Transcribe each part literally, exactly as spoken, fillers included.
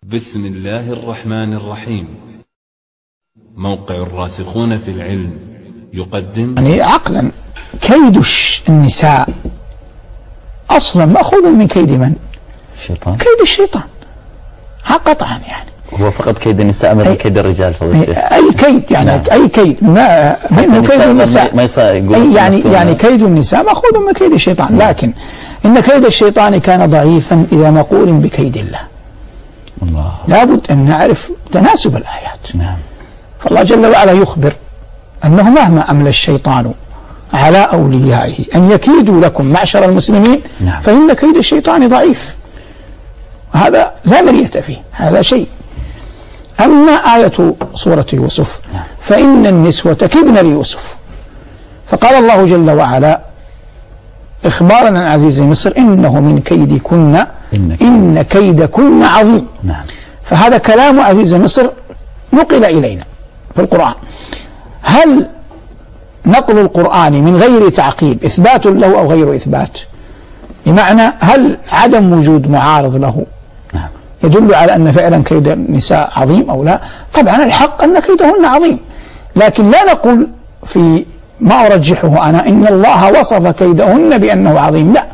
بسم الله الرحمن الرحيم. موقع الراسخون في العلم يقدم يعني عقلا كيد النساء أصلا مأخوذ من كيد من؟ الشيطان. كيد الشيطان قطعا، يعني هو فقط كيد النساء من كيد الرجال فضيلة أي كيد، يعني نعم. أي كيد ما منه كيد النساء ما أي يعني يعني كيد النساء مأخوذ من كيد الشيطان، نعم. لكن إن كيد الشيطان كان ضعيفا إذا مقول بكيد الله. الله. لابد أن نعرف تناسب الآيات. نعم. فالله جل وعلا يخبر أنه مهما أملى الشيطان على أوليائه أن يكيدوا لكم معشر المسلمين، نعم. فإن كيد الشيطان ضعيف، هذا لا مرية فيه، هذا شيء. أما آية سورة يوسف، نعم. فإن النسوة كدن ليوسف، فقال الله جل وعلا إخبارا عن عزيز مصر إنه من كيدكن إن كيدكن عظيم. نعم. فهذا كلام عزيز مصر نقل إلينا في القرآن. هل نقل القرآن من غير تعقيب إثبات له أو غير إثبات؟ بمعنى هل عدم وجود معارض له نعم. يدل على أن فعلا كيد النساء عظيم أو لا؟ طبعا الحق أن كيدهن عظيم، لكن لا نقول في ما أرجحه أنا إن الله وصف كيدهن بأنه عظيم، لا،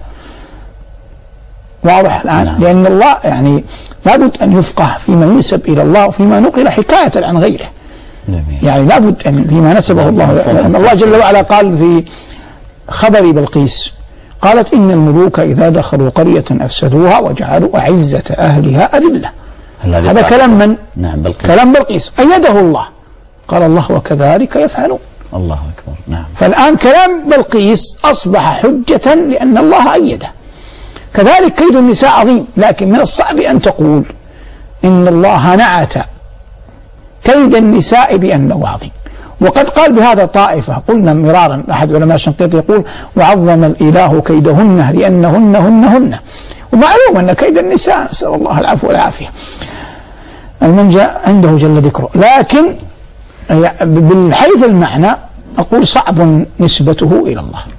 واضح الآن. نعم. لأن الله يعني لابد أن يفقه فيما ينسب إلى الله وفيما نقل حكاية عن غيره. جميل. يعني لابد أن فيما نسبه الله، أن الله جل وعلا قال في خبر بلقيس قالت إن الملوك إذا دخلوا قرية أفسدوها وجعلوا أعزة أهلها أذلة. هذا كلام من؟ نعم. بلقيس. كلام بلقيس أيده الله، قال الله وكذلك يفعلون. الله أكبر. نعم. فالآن كلام بلقيس أصبح حجة لأن الله أيده. كذلك كيد النساء عظيم، لكن من الصعب أن تقول إن الله نعت كيد النساء بأنه عظيم. وقد قال بهذا طائفة، قلنا مرارا، أحد علماء الشنقيطي يقول وعظم الإله كيدهن لأنهن هن هن. ومعلوم أن كيد النساء نسأل الله العفو والعافية المنجى عنده جل ذكره، لكن من حيث المعنى أقول صعب نسبته إلى الله.